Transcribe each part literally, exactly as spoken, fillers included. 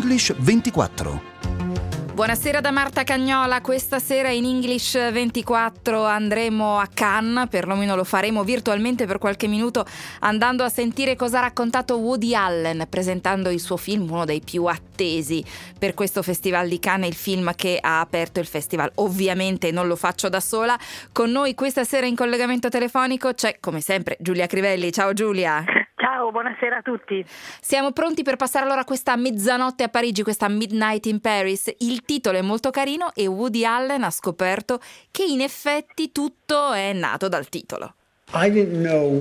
English ventiquattro. Buonasera da Marta Cagnola. Questa sera in English ventiquattro andremo a Cannes, perlomeno lo faremo virtualmente per qualche minuto, andando a sentire cosa ha raccontato Woody Allen presentando il suo film, uno dei più attesi per questo Festival di Cannes, il film che ha aperto il festival. Ovviamente non lo faccio da sola, con noi questa sera in collegamento telefonico c'è come sempre Giulia Crivelli. Ciao Giulia. Ciao, buonasera a tutti. Siamo pronti per passare allora questa mezzanotte a Parigi, questa Midnight in Paris. Il titolo è molto carino e Woody Allen ha scoperto che in effetti tutto è nato dal titolo. I didn't know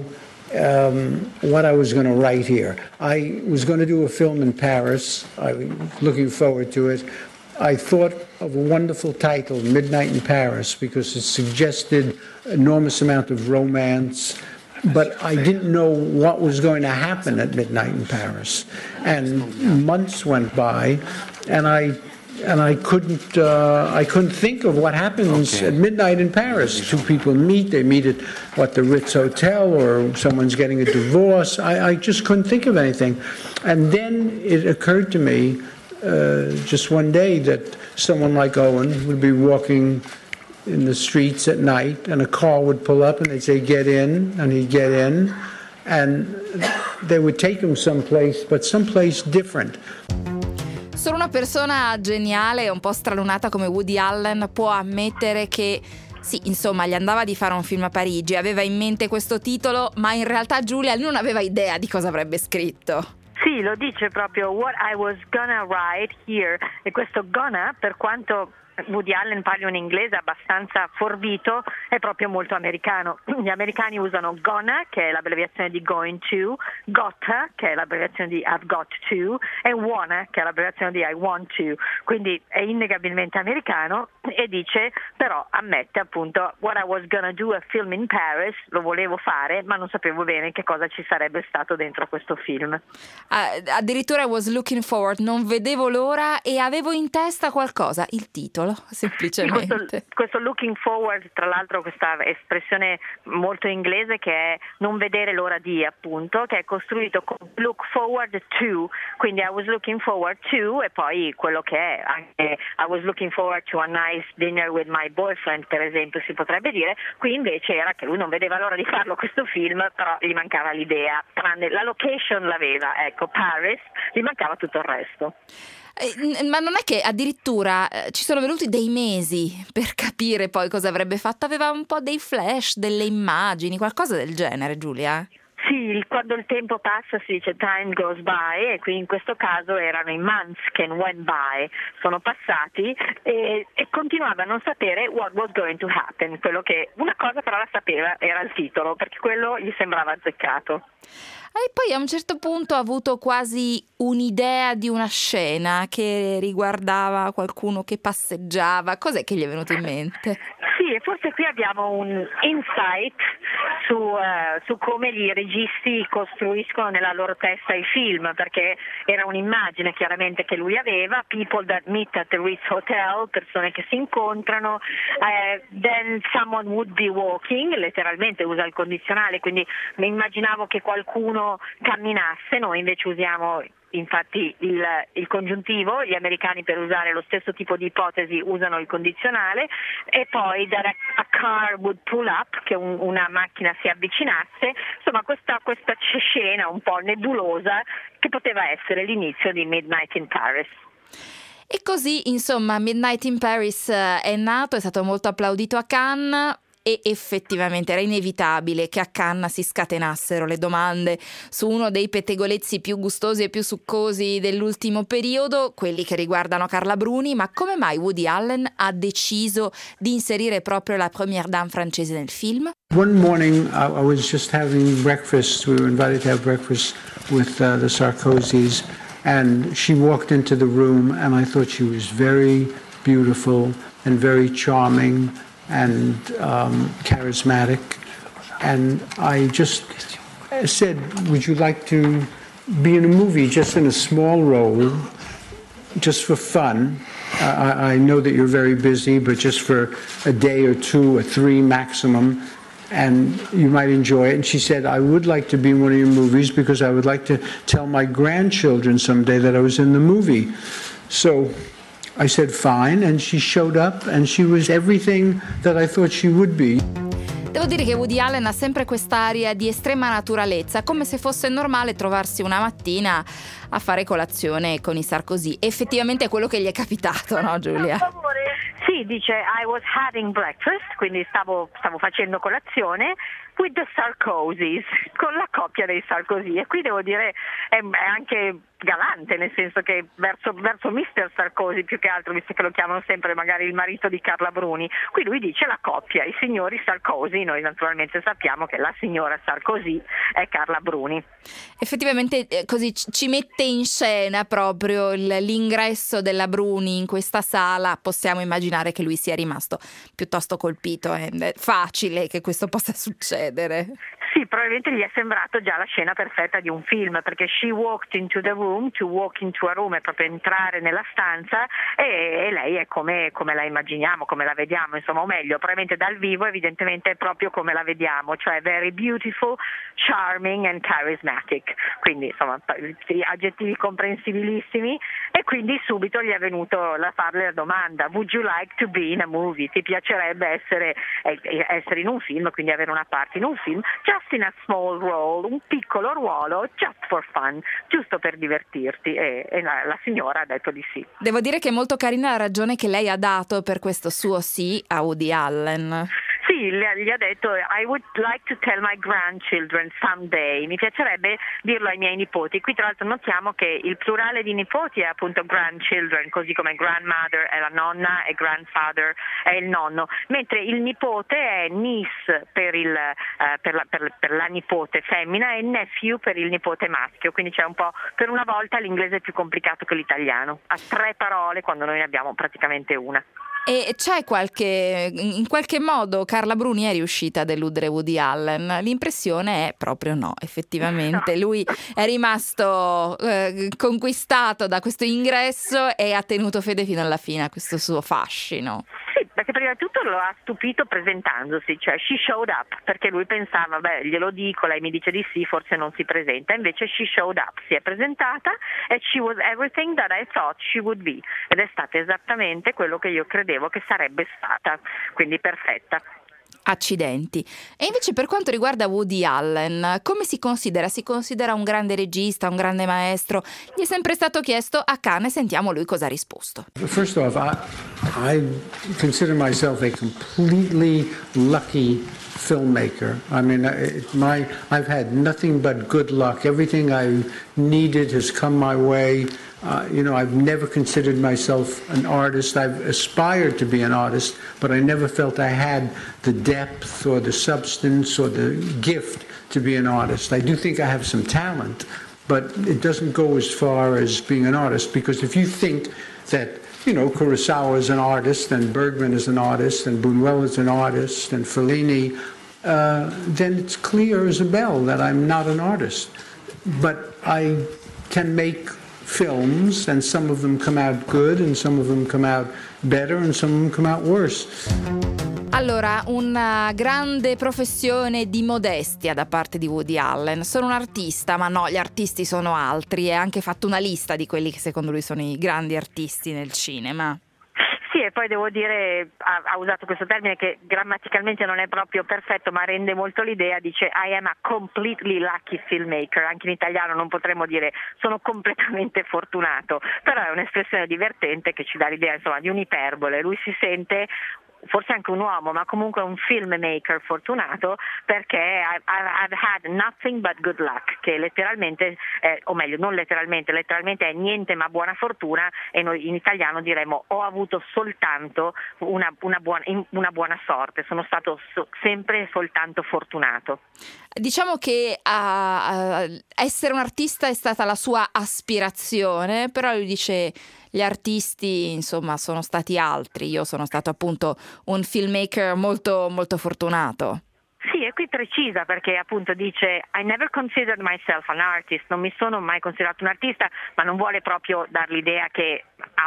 um, what I was going to write here. I was going to do a film in Paris. I was looking forward to it. I thought of a wonderful title, Midnight in Paris, because it suggested enormous amount of romance. But I didn't know what was going to happen at midnight in Paris, and months went by, and I and I couldn't uh, I couldn't think of what happens okay. at midnight in Paris. Two people meet, they meet at what the Ritz Hotel, or someone's getting a divorce. I, I just couldn't think of anything, and then it occurred to me uh, just one day that someone like Owen would be walking in the streets at night, and a car would pull up and they'd say get in, and he'd get in, and they would take him someplace, but someplace different. Solo una persona geniale e un po' stralunata come Woody Allen può ammettere che sì, insomma, gli andava di fare un film a Parigi, aveva in mente questo titolo, ma in realtà Giulia non aveva idea di cosa avrebbe scritto. Sì, lo dice proprio, what I was gonna write here, e questo gonna, per quanto Woody Allen parli un inglese abbastanza forbito, è proprio molto americano. Gli americani usano gonna, che è l'abbreviazione di going to, gotta, che è l'abbreviazione di I've got to, e wanna, che è l'abbreviazione di I want to. Quindi è innegabilmente americano, e dice, però ammette appunto, what I was gonna do a film in Paris, lo volevo fare, ma non sapevo bene che cosa ci sarebbe stato dentro questo film. Uh, addirittura I was looking forward, non vedevo l'ora e avevo in testa qualcosa, il titolo. Semplicemente questo, questo looking forward, tra l'altro questa espressione molto inglese che è non vedere l'ora di, appunto, che è costruito con look forward to, quindi I was looking forward to, e poi quello che è anche I was looking forward to a nice dinner with my boyfriend, per esempio, si potrebbe dire. Qui invece era che lui non vedeva l'ora di farlo questo film, però gli mancava l'idea, tranne la location l'aveva, ecco, Paris, gli mancava tutto il resto. Eh, ma non è che addirittura eh, ci sono venuti dei mesi per capire poi cosa avrebbe fatto? Aveva un po' dei flash, delle immagini, qualcosa del genere, Giulia? Sì, quando il tempo passa si dice time goes by, e qui in questo caso erano i months che went by, sono passati, e, e continuava a non sapere what was going to happen. Quello che una cosa però la sapeva era il titolo, perché quello gli sembrava azzeccato. E poi a un certo punto ha avuto quasi un'idea di una scena che riguardava qualcuno che passeggiava. Cos'è che gli è venuto in mente? Sì, e forse qui abbiamo un insight su, uh, su come i registi costruiscono nella loro testa i film, perché era un'immagine chiaramente che lui aveva, people that meet at the Ritz Hotel, persone che si incontrano, uh, then someone would be walking, letteralmente usa il condizionale, quindi mi immaginavo che qualcuno camminasse, noi invece usiamo infatti il, il congiuntivo, gli americani per usare lo stesso tipo di ipotesi usano il condizionale, e poi that a, a car would pull up, che un, una macchina si avvicinasse, insomma questa, questa scena un po' nebulosa che poteva essere l'inizio di Midnight in Paris. E così insomma Midnight in Paris è nato, è stato molto applaudito a Cannes. E effettivamente era inevitabile che a Cannes si scatenassero le domande su uno dei pettegolezzi più gustosi e più succosi dell'ultimo periodo, quelli che riguardano Carla Bruni. Ma come mai Woody Allen ha deciso di inserire proprio la première dame francese nel film? One morning I, I was just having breakfast. We were invited to have breakfast with uh, the Sarkozys, and she walked into the room, and I thought she was very beautiful and very charming and um, charismatic, and I just said, would you like to be in a movie, just in a small role, just for fun? I, I know that you're very busy, but just for a day or two or three maximum, and you might enjoy it. And she said, I would like to be in one of your movies because I would like to tell my grandchildren someday that I was in the movie. So I said, fine, and she showed up and she was everything that I thought she would be. Devo dire che Woody Allen ha sempre quest'aria di estrema naturalezza, come se fosse normale trovarsi una mattina a fare colazione con i Sarkozy. Effettivamente è quello che gli è capitato, no Giulia? Sì, dice I was having breakfast, quindi stavo, stavo facendo colazione with the Sarkozys, con la coppia dei Sarkozy, e qui devo dire è, è anche galante, nel senso che verso, verso mister Sarkozy più che altro, visto che lo chiamano sempre magari il marito di Carla Bruni, qui lui dice la coppia, i signori Sarkozy, noi naturalmente sappiamo che la signora Sarkozy è Carla Bruni. Effettivamente eh, così ci mette in scena proprio il, l'ingresso della Bruni in questa sala, possiamo immaginare che lui sia rimasto piuttosto colpito, è facile che questo possa succedere. Sì, probabilmente gli è sembrato già la scena perfetta di un film, perché she walked into the room, to walk into a room è proprio entrare nella stanza, e, e lei è come, come la immaginiamo, come la vediamo, insomma, o meglio, probabilmente dal vivo evidentemente è proprio come la vediamo, cioè very beautiful, charming and charismatic, quindi insomma aggettivi comprensibilissimi, e quindi subito gli è venuto la farle la domanda, would you like to be in a movie? Ti piacerebbe essere, essere in un film, quindi avere una parte in un film, just in a small role, un piccolo ruolo, just for fun, giusto per divertirti, e, e la, la signora ha detto di sì. Devo dire che è molto carina la ragione che lei ha dato per questo suo sì a Woody Allen. Sì, gli ha detto I would like to tell my grandchildren someday, mi piacerebbe dirlo ai miei nipoti. Qui tra l'altro notiamo che il plurale di nipoti è appunto grandchildren, così come grandmother è la nonna e grandfather è il nonno, mentre il nipote è niece per, il, uh, per, la, per, per la nipote femmina e nephew per il nipote maschio, quindi c'è un po', per una volta l'inglese è più complicato che l'italiano, ha tre parole quando noi ne abbiamo praticamente una. E c'è qualche, in qualche modo Carla Bruni è riuscita a deludere Woody Allen? L'impressione è proprio no, effettivamente no. Lui è rimasto eh, conquistato da questo ingresso e ha tenuto fede fino alla fine a questo suo fascino. Sì, perché prima di tutto lo ha stupito presentandosi, cioè she showed up, perché lui pensava, beh, glielo dico, lei mi dice di sì, forse non si presenta, invece she showed up, si è presentata e she was everything that I thought she would be, ed è stata esattamente quello che io credevo che sarebbe stata, quindi perfetta. Accidenti. E invece per quanto riguarda Woody Allen, come si considera? Si considera un grande regista, un grande maestro? Gli è sempre stato chiesto a Cannes, sentiamo lui cosa ha risposto. First off, I, I consider myself a completely lucky filmmaker. I mean, my I've had nothing but good luck. Everything I needed has come my way. Uh, you know, I've never considered myself an artist. I've aspired to be an artist, but I never felt I had the depth or the substance or the gift to be an artist. I do think I have some talent, but it doesn't go as far as being an artist, because if you think that, you know, Kurosawa is an artist and Bergman is an artist and Buñuel is an artist and Fellini, uh, then it's clear as a bell that I'm not an artist. But I can make films, and some of them come out good and some of them come out better and some of them come out worse. Allora, una grande professione di modestia da parte di Woody Allen. Sono un artista, ma no, gli artisti sono altri. E ha anche fatto una lista di quelli che secondo lui sono i grandi artisti nel cinema. Sì, e poi devo dire, ha, ha usato questo termine che grammaticalmente non è proprio perfetto, ma rende molto l'idea, dice I am a completely lucky filmmaker, anche in italiano non potremmo dire sono completamente fortunato, però è un'espressione divertente che ci dà l'idea, insomma, di un'iperbole. Lui si sente forse anche un uomo, ma comunque un filmmaker fortunato, perché I've, I've had nothing but good luck, che letteralmente, eh, o meglio non letteralmente, letteralmente è niente ma buona fortuna, e noi in italiano diremmo ho avuto soltanto una, una, buona, una buona sorte, sono stato so, sempre soltanto fortunato. Diciamo che a, a essere un artista è stata la sua aspirazione, però lui dice gli artisti insomma sono stati altri, io sono stato appunto un filmmaker molto molto fortunato. Sì, e qui precisa, perché appunto dice I never considered myself an artist, non mi sono mai considerato un artista, ma non vuole proprio dar l'idea che ha una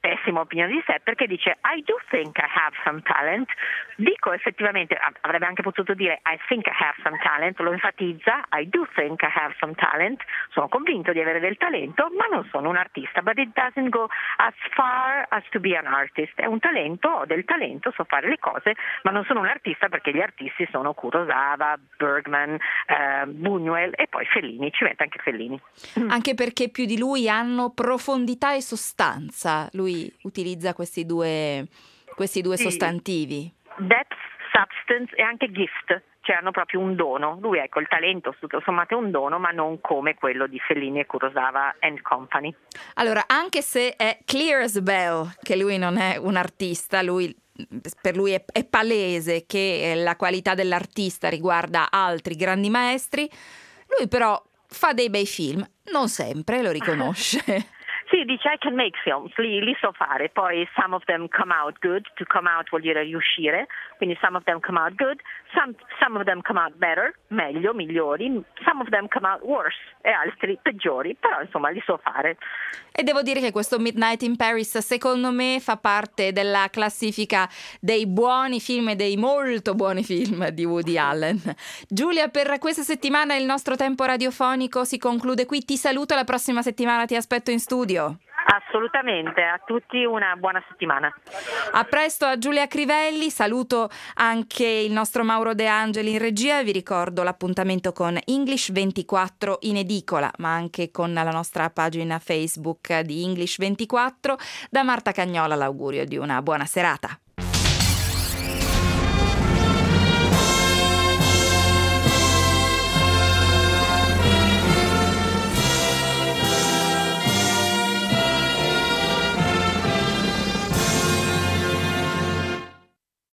pessima opinione di sé, perché dice I do think I have some talent. Dico effettivamente, avrebbe anche potuto dire I think I have some talent, lo enfatizza, I do think I have some talent, sono convinto di avere del talento, ma non sono un artista, but it doesn't go as far as to be an artist. È un talento, ho del talento, so fare le cose, ma non sono un artista, perché gli artisti sono Kurosawa, Bergman, eh, Buñuel e poi Fellini, ci mette anche Fellini. Anche perché più di lui hanno profondità e sostanza, lui utilizza questi due, questi due Sì. sostantivi. Depth, substance e anche gift, cioè hanno proprio un dono. Lui, ecco, il talento tutto sommato è un dono, ma non come quello di Fellini e Kurosawa and company. Allora, anche se è clear as bell che lui non è un artista, lui, per lui è, è palese che la qualità dell'artista riguarda altri grandi maestri, lui però fa dei bei film, non sempre, lo riconosce. Sì, dice I can make films, li, li so fare, poi some of them come out good, to come out vuol dire riuscire, quindi some of them come out good, some, some of them come out better, meglio, migliori, some of them come out worse e altri peggiori, però insomma li so fare. E devo dire che questo Midnight in Paris secondo me fa parte della classifica dei buoni film e dei molto buoni film di Woody Allen. Giulia, per questa settimana il nostro tempo radiofonico si conclude qui, ti saluto, la prossima settimana ti aspetto in studio. Assolutamente, a tutti una buona settimana. A presto a Giulia Crivelli, saluto anche il nostro Mauro De Angeli in regia e vi ricordo l'appuntamento con English ventiquattro in edicola, ma anche con la nostra pagina Facebook di English ventiquattro. Da Marta Cagnola l'augurio di una buona serata.